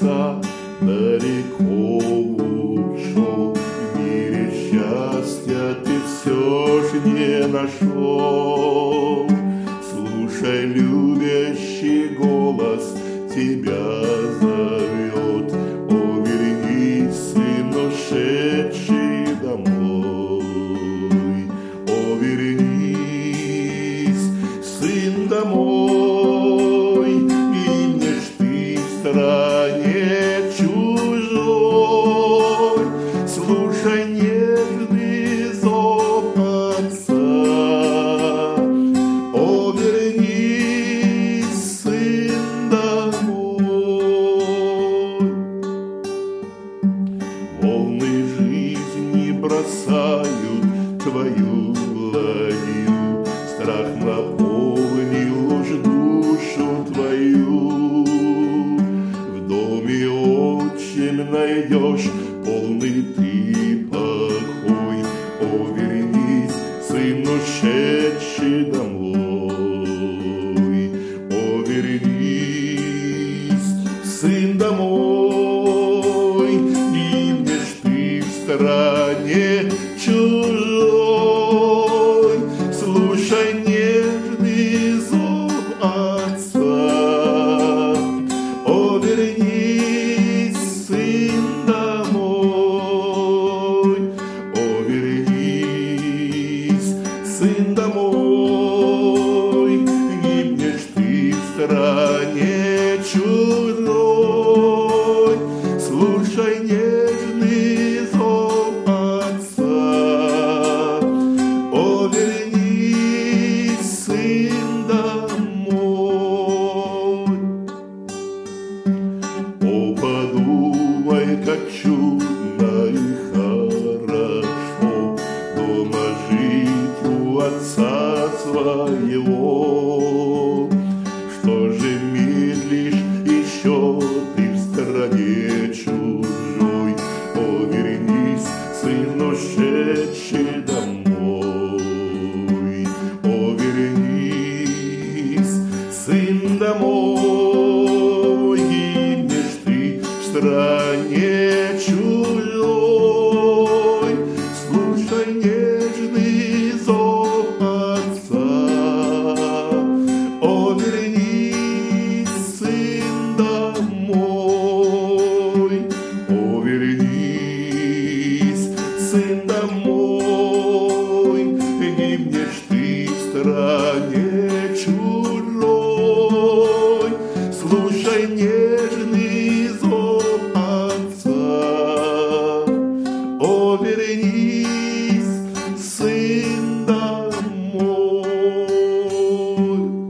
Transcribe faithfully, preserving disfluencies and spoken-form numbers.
отца далеко ушел, в мире счастья ты все ж не нашел. Слушай, любящий голос тебя зовет, о, вернись, сын, ушедший домой. О, вернись, сын, домой, и не ж ты в стране чужой. Слушай нежный зов отца, о, вернись, сын, домой. Волны жизни бросают твою ладью, страх наполнил уж душу твою. В доме отчим найдешь полный ты покой, о, вернись, сын, ушедший домой. О, вернись, сын, домой, гибнешь ты в стране чужой. Слушай нежный зов отца, о, вернись, сын, домой. О, вернись, сын, домой, гибнешь ты в стране чужой. Слушай нежный зов отца, о, вернись, сын, домой. О, подумай, как чудно и хорошо дома жить у отца своего. Что же медлишь еще ты в стране чужой? О, вернись, сын, ушедший домой. О, вернись, сын, домой, гибнешь ты в стране чужой. Слушай нежный зов отца, о, вернись, сын, домой. О, вернись, сын, домой, гибнешь ты в стране чужой. Слушай нежный зов